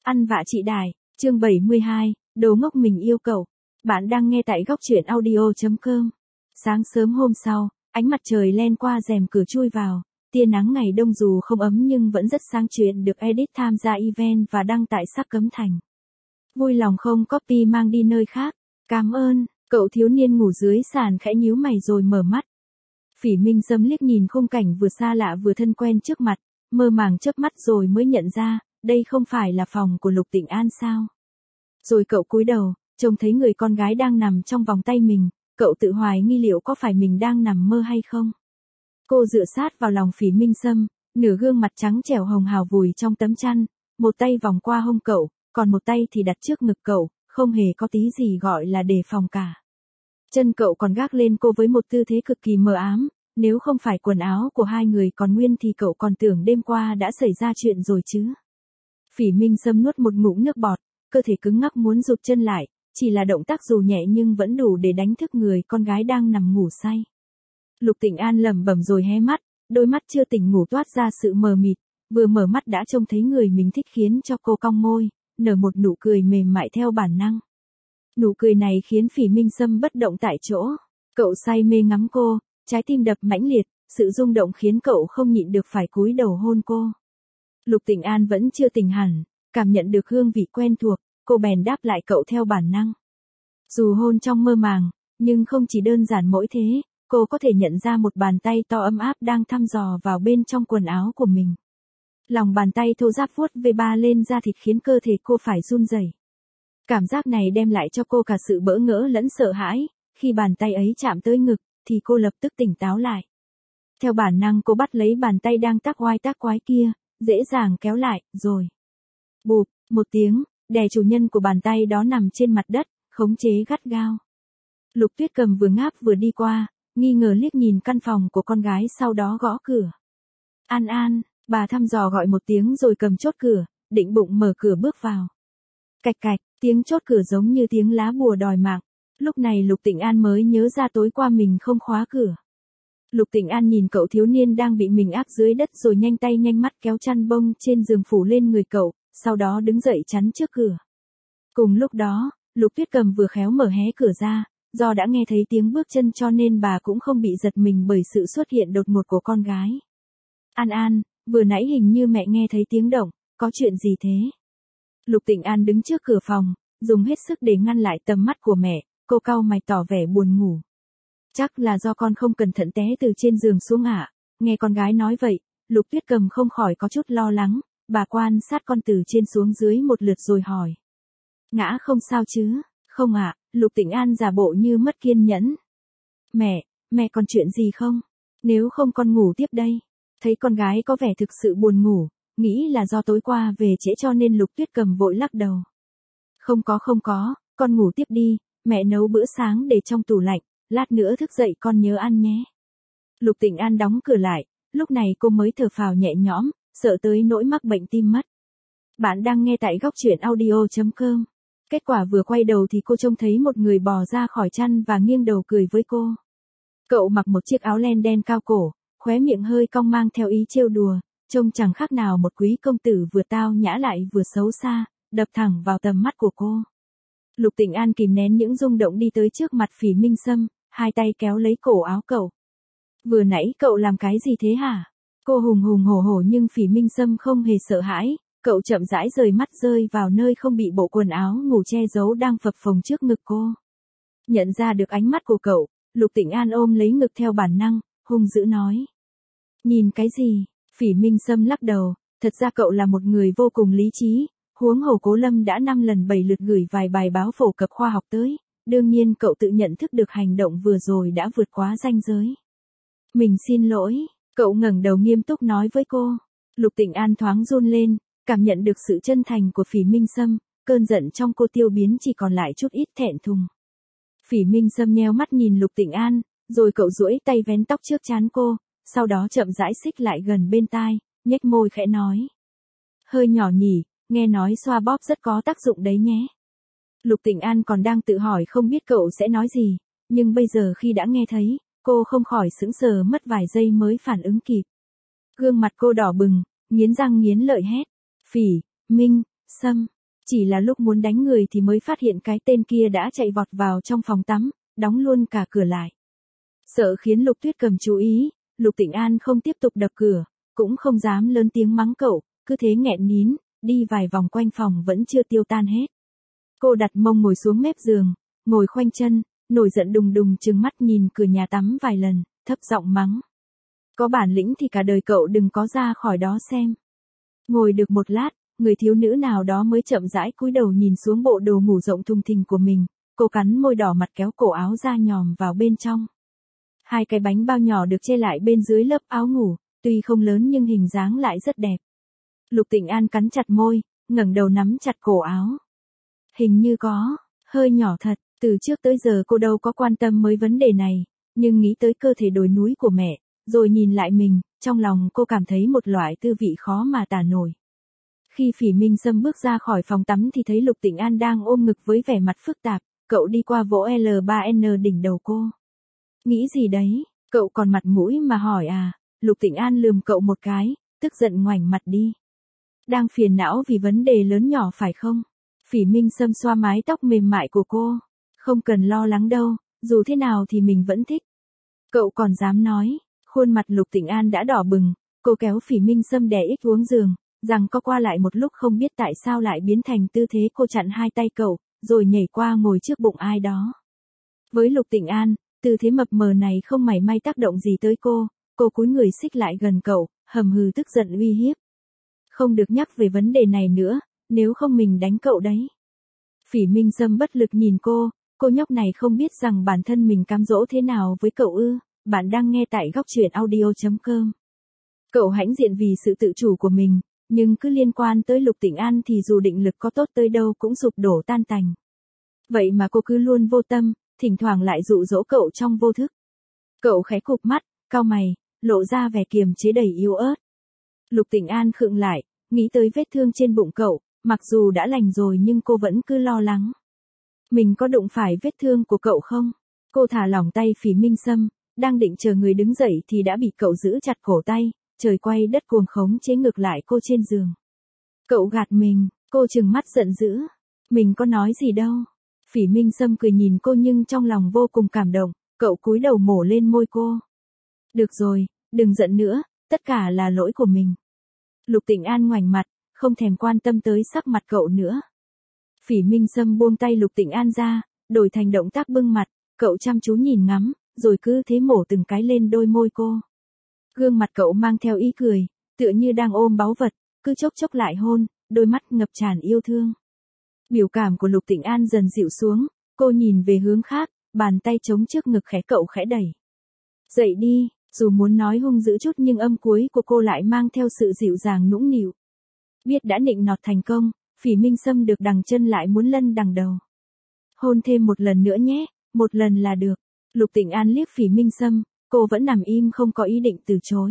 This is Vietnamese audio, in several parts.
Ăn vạ chị Đài, chương 72, đồ ngốc mình yêu cậu. Bạn đang nghe tại góc truyện audio.com. Sáng sớm hôm sau, ánh mặt trời len qua rèm cửa chui vào, tia nắng ngày đông dù không ấm nhưng vẫn rất sang chuyện được edit tham gia event và đăng tại Sắc Cấm Thành. Vui lòng không copy mang đi nơi khác. Cảm ơn, cậu thiếu niên ngủ dưới sàn khẽ nhíu mày rồi mở mắt. Phỉ Minh Sâm liếc nhìn khung cảnh vừa xa lạ vừa thân quen trước mặt, mơ màng chớp mắt rồi mới nhận ra, đây không phải là phòng của Lục Tịnh An sao? Rồi cậu cúi đầu, trông thấy người con gái đang nằm trong vòng tay mình, cậu tự hoài nghi liệu có phải mình đang nằm mơ hay không? Cô dựa sát vào lòng Phỉ Minh Sâm, nửa gương mặt trắng trẻo hồng hào vùi trong tấm chăn, một tay vòng qua hông cậu, còn một tay thì đặt trước ngực cậu, không hề có tí gì gọi là đề phòng cả. Chân cậu còn gác lên cô với một tư thế cực kỳ mờ ám, nếu không phải quần áo của hai người còn nguyên thì cậu còn tưởng đêm qua đã xảy ra chuyện rồi chứ. Phỉ Minh Sâm nuốt một ngụm nước bọt, cơ thể cứng ngắc muốn rụt chân lại, chỉ là động tác dù nhẹ nhưng vẫn đủ để đánh thức người con gái đang nằm ngủ say. Lục Tịnh An lẩm bẩm rồi hé mắt, đôi mắt chưa tỉnh ngủ toát ra sự mờ mịt, vừa mở mắt đã trông thấy người mình thích khiến cho cô cong môi, nở một nụ cười mềm mại theo bản năng. Nụ cười này khiến Phỉ Minh Sâm bất động tại chỗ, cậu say mê ngắm cô, trái tim đập mãnh liệt, sự rung động khiến cậu không nhịn được phải cúi đầu hôn cô. Lục Tịnh An vẫn chưa tỉnh hẳn, cảm nhận được hương vị quen thuộc, cô bèn đáp lại cậu theo bản năng. Dù hôn trong mơ màng, nhưng không chỉ đơn giản mỗi thế, cô có thể nhận ra một bàn tay to ấm áp đang thăm dò vào bên trong quần áo của mình. Lòng bàn tay thô ráp vuốt về ba lên da thịt khiến cơ thể cô phải run rẩy. Cảm giác này đem lại cho cô cả sự bỡ ngỡ lẫn sợ hãi, khi bàn tay ấy chạm tới ngực, thì cô lập tức tỉnh táo lại. Theo bản năng cô bắt lấy bàn tay đang tác oai tác quái kia, dễ dàng kéo lại, rồi. Bụp, một tiếng, đè chủ nhân của bàn tay đó nằm trên mặt đất, khống chế gắt gao. Lục Tuyết Cầm vừa ngáp vừa đi qua, nghi ngờ liếc nhìn căn phòng của con gái sau đó gõ cửa. An An, bà thăm dò gọi một tiếng rồi cầm chốt cửa, định bụng mở cửa bước vào. Cạch cạch, tiếng chốt cửa giống như tiếng lá bùa đòi mạng. Lúc này Lục Tịnh An mới nhớ ra tối qua mình không khóa cửa. Lục Tịnh An nhìn cậu thiếu niên đang bị mình áp dưới đất rồi nhanh tay nhanh mắt kéo chăn bông trên giường phủ lên người cậu, sau đó đứng dậy chắn trước cửa. Cùng lúc đó, Lục Tuyết Cầm vừa khéo mở hé cửa ra, do đã nghe thấy tiếng bước chân cho nên bà cũng không bị giật mình bởi sự xuất hiện đột ngột của con gái. An An, vừa nãy hình như mẹ nghe thấy tiếng động, có chuyện gì thế? Lục Tịnh An đứng trước cửa phòng, dùng hết sức để ngăn lại tầm mắt của mẹ, cô cau mày tỏ vẻ buồn ngủ. Chắc là do con không cẩn thận té từ trên giường xuống ạ. Nghe con gái nói vậy, Lục Tuyết Cầm không khỏi có chút lo lắng, bà quan sát con từ trên xuống dưới một lượt rồi hỏi. Ngã không sao chứ? Không ạ, Lục Tịnh An giả bộ như mất kiên nhẫn. Mẹ còn chuyện gì không? Nếu không con ngủ tiếp đây. Thấy con gái có vẻ thực sự buồn ngủ, nghĩ là do tối qua về trễ cho nên Lục Tuyết Cầm vội lắc đầu. Không có, con ngủ tiếp đi, mẹ nấu bữa sáng để trong tủ lạnh, lát nữa thức dậy con nhớ ăn nhé. Lục Tịnh An đóng cửa lại, lúc này cô mới thở phào nhẹ nhõm, sợ tới nỗi mắc bệnh tim mất. Bạn đang nghe tại góc truyện audio.com. Kết quả vừa quay đầu thì cô trông thấy một người bò ra khỏi chăn và nghiêng đầu cười với cô. Cậu mặc một chiếc áo len đen cao cổ, khóe miệng hơi cong mang theo ý trêu đùa, trông chẳng khác nào một quý công tử vừa tao nhã lại vừa xấu xa, đập thẳng vào tầm mắt của cô. Lục Tịnh An kìm nén những rung động đi tới trước mặt Phỉ Minh Sâm, hai tay kéo lấy cổ áo cậu. Vừa nãy cậu làm cái gì thế hả? Cô hùng hùng hổ hổ nhưng Phỉ Minh Sâm không hề sợ hãi, cậu chậm rãi rời mắt rơi vào nơi không bị bộ quần áo ngủ che giấu đang phập phồng trước ngực cô. Nhận ra được ánh mắt của cậu, Lục Tịnh An ôm lấy ngực theo bản năng, hung dữ nói. Nhìn cái gì? Phỉ Minh Sâm lắc đầu, thật ra cậu là một người vô cùng lý trí, huống hồ Cố Lâm đã 5 lần 7 lượt gửi vài bài báo phổ cập khoa học tới, đương nhiên cậu tự nhận thức được hành động vừa rồi đã vượt quá ranh giới. Mình xin lỗi, cậu ngẩng đầu nghiêm túc nói với cô. Lục Tịnh An thoáng run lên, cảm nhận được sự chân thành của Phỉ Minh Sâm, cơn giận trong cô tiêu biến chỉ còn lại chút ít thẹn thùng. Phỉ Minh Sâm nheo mắt nhìn Lục Tịnh An, rồi cậu duỗi tay vén tóc trước trán cô, sau đó chậm rãi xích lại gần bên tai, nhếch môi khẽ nói. Hơi nhỏ nhỉ, nghe nói xoa bóp rất có tác dụng đấy nhé. Lục Tịnh An còn đang tự hỏi không biết cậu sẽ nói gì, nhưng bây giờ khi đã nghe thấy, cô không khỏi sững sờ mất vài giây mới phản ứng kịp. Gương mặt cô đỏ bừng, nghiến răng nghiến lợi hét. Phỉ Minh Sâm, Chỉ là lúc muốn đánh người thì mới phát hiện cái tên kia đã chạy vọt vào trong phòng tắm, đóng luôn cả cửa lại. Sợ khiến Lục Tuyết Cầm chú ý, Lục Tĩnh An không tiếp tục đập cửa, cũng không dám lớn tiếng mắng cậu, cứ thế nghẹn nín, đi vài vòng quanh phòng vẫn chưa tiêu tan hết. Cô đặt mông ngồi xuống mép giường, ngồi khoanh chân, nổi giận đùng đùng trừng mắt nhìn cửa nhà tắm vài lần, thấp giọng mắng. Có bản lĩnh thì cả đời cậu đừng có ra khỏi đó xem. Ngồi được một lát, người thiếu nữ nào đó mới chậm rãi cúi đầu nhìn xuống bộ đồ ngủ rộng thùng thình của mình, cô cắn môi đỏ mặt kéo cổ áo ra nhòm vào bên trong. Hai cái bánh bao nhỏ được che lại bên dưới lớp áo ngủ, tuy không lớn nhưng hình dáng lại rất đẹp. Lục Tĩnh An cắn chặt môi, ngẩng đầu nắm chặt cổ áo. Hình như có, hơi nhỏ thật, từ trước tới giờ cô đâu có quan tâm mấy vấn đề này, nhưng nghĩ tới cơ thể đồi núi của mẹ, rồi nhìn lại mình, trong lòng cô cảm thấy một loại tư vị khó mà tả nổi. Khi Phỉ Minh Sâm bước ra khỏi phòng tắm thì thấy Lục Tĩnh An đang ôm ngực với vẻ mặt phức tạp, cậu đi qua vỗ L3N đỉnh đầu cô. Nghĩ gì đấy, cậu còn mặt mũi mà hỏi à? Lục Tĩnh An lườm cậu một cái, tức giận ngoảnh mặt đi. Đang phiền não vì vấn đề lớn nhỏ phải không? Phỉ Minh Sâm xoa mái tóc mềm mại của cô. Không cần lo lắng đâu, dù thế nào thì mình vẫn thích. Cậu còn dám nói, khuôn mặt Lục Tĩnh An đã đỏ bừng, cô kéo Phỉ Minh Sâm đè ít xuống giường, rằng có qua lại một lúc không biết tại sao lại biến thành tư thế cô chặn hai tay cậu, rồi nhảy qua ngồi trước bụng ai đó. Với Lục Tĩnh An, tư thế mập mờ này không mảy may tác động gì tới cô cúi người xích lại gần cậu, hầm hừ tức giận uy hiếp. Không được nhắc về vấn đề này nữa, nếu không mình đánh cậu đấy. Phỉ Minh Sâm bất lực nhìn cô nhóc này không biết rằng bản thân mình cám dỗ thế nào với cậu ư? Bạn đang nghe tại góc truyện audio.com. Cậu hãnh diện vì sự tự chủ của mình, nhưng cứ liên quan tới Lục Tĩnh An thì dù định lực có tốt tới đâu cũng sụp đổ tan tành. Vậy mà cô cứ luôn vô tâm, thỉnh thoảng lại dụ dỗ cậu trong vô thức. Cậu khẽ cụp mắt, cau mày, lộ ra vẻ kiềm chế đầy yếu ớt. Lục Tĩnh An khựng lại, nghĩ tới vết thương trên bụng cậu, mặc dù đã lành rồi nhưng cô vẫn cứ lo lắng. Mình có đụng phải vết thương của cậu không? Cô thả lỏng tay Phỉ Minh Sâm, đang định chờ người đứng dậy thì đã bị cậu giữ chặt cổ tay, trời quay đất cuồng khống chế ngược lại cô trên giường. Cậu gạt mình, cô trừng mắt giận dữ. Mình có nói gì đâu. Phỉ Minh Sâm cười nhìn cô nhưng trong lòng vô cùng cảm động, cậu cúi đầu mổ lên môi cô. Được rồi, đừng giận nữa, tất cả là lỗi của mình. Lục Tĩnh An ngoảnh mặt, không thèm quan tâm tới sắc mặt cậu nữa. Phỉ Minh Sâm buông tay Lục Tĩnh An ra, đổi thành động tác bưng mặt, cậu chăm chú nhìn ngắm, rồi cứ thế mổ từng cái lên đôi môi cô. Gương mặt cậu mang theo ý cười, tựa như đang ôm báu vật, cứ chốc chốc lại hôn, đôi mắt ngập tràn yêu thương. Biểu cảm của Lục Tĩnh An dần dịu xuống, cô nhìn về hướng khác, bàn tay chống trước ngực cậu khẽ đẩy. Dậy đi, dù muốn nói hung dữ chút nhưng âm cuối của cô lại mang theo sự dịu dàng nũng nịu. Biết đã nịnh nọt thành công, Phỉ Minh Sâm được đằng chân lại muốn lân đằng đầu. Hôn thêm một lần nữa nhé, một lần là được. Lục Tĩnh An liếc Phỉ Minh Sâm, cô vẫn nằm im không có ý định từ chối.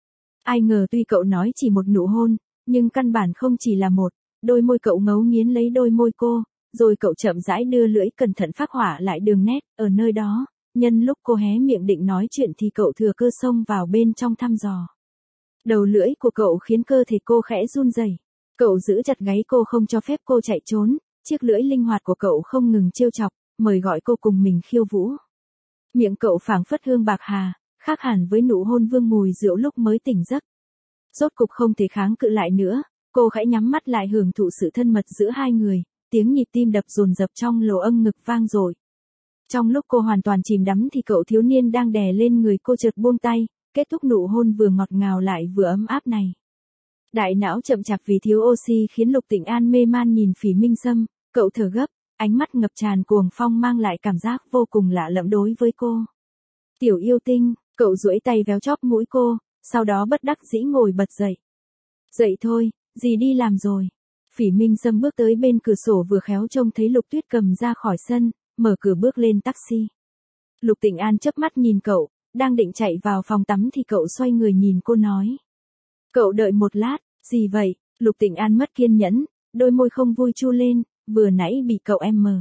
Ai ngờ tuy cậu nói chỉ một nụ hôn, nhưng căn bản không chỉ là một, đôi môi cậu ngấu nghiến lấy đôi môi cô, rồi cậu chậm rãi đưa lưỡi cẩn thận phác họa lại đường nét, ở nơi đó, nhân lúc cô hé miệng định nói chuyện thì cậu thừa cơ xông vào bên trong thăm dò. Đầu lưỡi của cậu khiến cơ thể cô khẽ run rẩy. Cậu giữ chặt gáy cô không cho phép cô chạy trốn, chiếc lưỡi linh hoạt của cậu không ngừng trêu chọc, mời gọi cô cùng mình khiêu vũ. Miệng cậu phảng phất hương bạc hà, khác hẳn với nụ hôn vương mùi rượu lúc mới tỉnh giấc. Rốt cục không thể kháng cự lại nữa, cô khẽ nhắm mắt lại hưởng thụ sự thân mật giữa hai người, tiếng nhịp tim đập dồn dập trong lỗ âng ngực vang dội. Trong lúc cô hoàn toàn chìm đắm thì cậu thiếu niên đang đè lên người cô chợt buông tay, kết thúc nụ hôn vừa ngọt ngào lại vừa ấm áp này. Đại não chậm chạp vì thiếu oxy khiến Lục Tĩnh An mê man nhìn Phỉ Minh Sâm, cậu thở gấp, ánh mắt ngập tràn cuồng phong mang lại cảm giác vô cùng lạ lẫm đối với cô. Tiểu yêu tinh, cậu duỗi tay véo chóp mũi cô, sau đó bất đắc dĩ ngồi bật dậy. Dậy thôi, dì đi làm rồi. Phỉ Minh Sâm bước tới bên cửa sổ vừa khéo trông thấy Lục Tuyết Cầm ra khỏi sân, mở cửa bước lên taxi. Lục Tĩnh An chớp mắt nhìn cậu, đang định chạy vào phòng tắm thì cậu xoay người nhìn cô nói. Cậu đợi một lát, gì vậy? Lục Tĩnh An mất kiên nhẫn, đôi môi không vui chu lên, vừa nãy bị cậu em mờ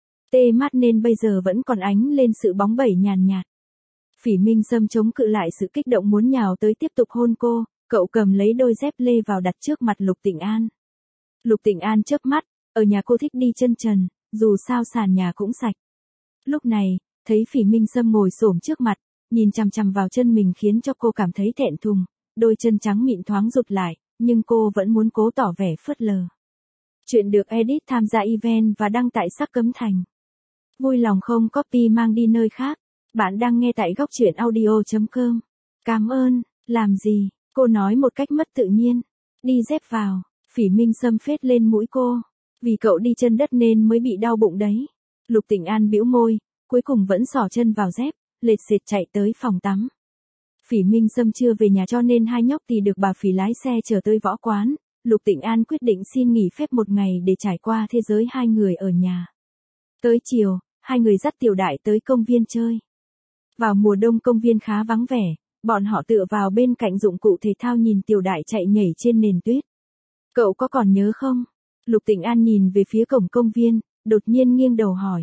tê mắt nên bây giờ vẫn còn ánh lên sự bóng bẩy nhàn nhạt. Phỉ Minh Sâm chống cự lại sự kích động muốn nhào tới tiếp tục hôn cô, cậu cầm lấy đôi dép lê vào đặt trước mặt Lục Tĩnh An. Lục Tĩnh An chớp mắt, Ở nhà cô thích đi chân trần, dù sao sàn nhà cũng sạch. Lúc này, thấy Phỉ Minh Sâm ngồi xổm trước mặt, nhìn chằm chằm vào chân mình khiến cho cô cảm thấy thẹn thùng, đôi chân trắng mịn thoáng rụt lại, nhưng cô vẫn muốn cố tỏ vẻ phớt lờ. Chuyện được edit tham gia event và đăng tại Sắc Cấm Thành. Vui lòng không copy mang đi nơi khác. Bạn đang nghe tại góc truyện audio.com. Cảm ơn, làm gì? Cô nói một cách mất tự nhiên. Đi dép vào. Phỉ Minh Sâm phết lên mũi cô. Vì cậu đi chân đất nên mới bị đau bụng đấy. Lục Tĩnh An bĩu môi, cuối cùng vẫn xỏ chân vào dép, lệt xệt chạy tới phòng tắm. Phỉ Minh Sâm chưa về nhà cho nên hai nhóc thì được bà Phỉ lái xe chở tới võ quán. Lục Tĩnh An quyết định xin nghỉ phép một ngày để trải qua thế giới hai người ở nhà. Tới chiều, hai người dắt Tiểu Đại tới công viên chơi. Vào mùa đông công viên khá vắng vẻ, bọn họ tựa vào bên cạnh dụng cụ thể thao nhìn Tiểu Đại chạy nhảy trên nền tuyết. Cậu có còn nhớ không? Lục Tĩnh An nhìn về phía cổng công viên, đột nhiên nghiêng đầu hỏi.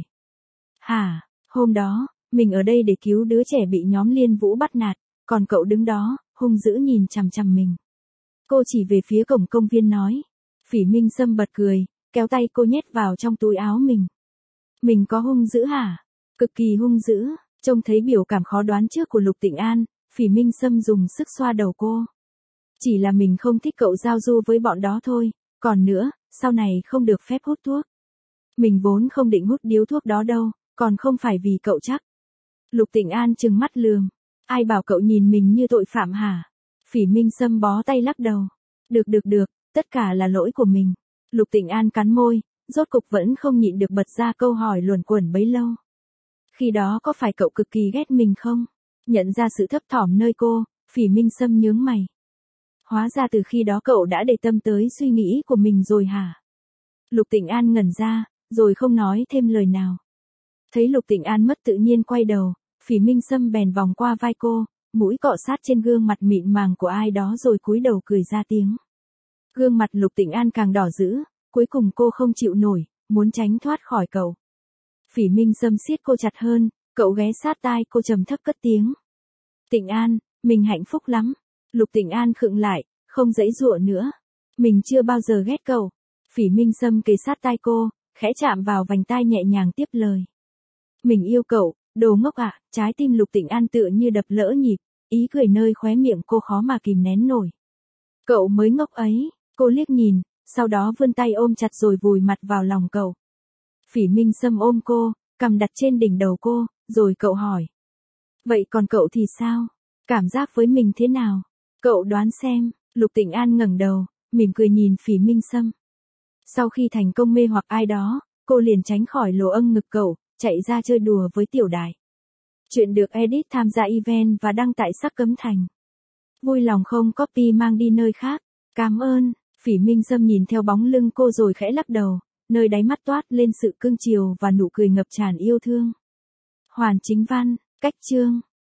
Hả, hôm đó, mình ở đây để cứu đứa trẻ bị nhóm Liên Vũ bắt nạt, còn cậu đứng đó, hung dữ nhìn chằm chằm mình. Cô chỉ về phía cổng công viên nói. Phỉ Minh Sâm bật cười, kéo tay cô nhét vào trong túi áo mình. Mình có hung dữ hả? Cực kỳ hung dữ. Trông thấy biểu cảm khó đoán trước của Lục Tĩnh An, Phỉ Minh Sâm dùng sức xoa đầu cô. Chỉ là mình không thích cậu giao du với bọn đó thôi, còn nữa, sau này không được phép hút thuốc. Mình vốn không định hút điếu thuốc đó đâu, còn không phải vì cậu chắc. Lục Tĩnh An trừng mắt lườm. Ai bảo cậu nhìn mình như tội phạm hả? Phỉ Minh Sâm bó tay lắc đầu. Được, tất cả là lỗi của mình. Lục Tĩnh An cắn môi, rốt cục vẫn không nhịn được bật ra câu hỏi luẩn quẩn bấy lâu. Khi đó có phải cậu cực kỳ ghét mình không? Nhận ra sự thấp thỏm nơi cô, Phỉ Minh Sâm nhướng mày. Hóa ra từ khi đó cậu đã để tâm tới suy nghĩ của mình rồi hả? Lục Tĩnh An ngẩn ra, rồi không nói thêm lời nào. Thấy Lục Tĩnh An mất tự nhiên quay đầu, Phỉ Minh Sâm bèn vòng qua vai cô, mũi cọ sát trên gương mặt mịn màng của ai đó rồi cúi đầu cười ra tiếng. Gương mặt Lục Tĩnh An càng đỏ dữ, cuối cùng cô không chịu nổi, muốn tránh thoát khỏi cậu. Phỉ Minh Sâm siết cô chặt hơn, cậu ghé sát tai cô trầm thấp cất tiếng. Tĩnh An, mình hạnh phúc lắm. Lục Tĩnh An khựng lại, không giãy giụa nữa. Mình chưa bao giờ ghét cậu. Phỉ Minh Sâm kề sát tai cô, khẽ chạm vào vành tai nhẹ nhàng tiếp lời. Mình yêu cậu, đồ ngốc ạ. Trái tim Lục Tĩnh An tựa như đập lỡ nhịp, ý cười nơi khóe miệng cô khó mà kìm nén nổi. Cậu mới ngốc ấy, cô liếc nhìn, sau đó vươn tay ôm chặt rồi vùi mặt vào lòng cậu. Phỉ Minh Sâm ôm cô, cằm đặt trên đỉnh đầu cô, rồi cậu hỏi. Vậy còn cậu thì sao? Cảm giác với mình thế nào? Cậu đoán xem. Lục Tĩnh An ngẩng đầu, mỉm cười nhìn Phỉ Minh Sâm. Sau khi thành công mê hoặc ai đó, cô liền tránh khỏi lỗ âng ngực cậu, chạy ra chơi đùa với Tiểu Đại. Chuyện được edit tham gia event và đăng tại Sắc Cấm Thành. Vui lòng không copy mang đi nơi khác. Cảm ơn. Phỉ Minh Sâm nhìn theo bóng lưng cô rồi khẽ lắc đầu, nơi đáy mắt toát lên sự cưng chiều và nụ cười ngập tràn yêu thương. Hoàn chính văn, cách chương.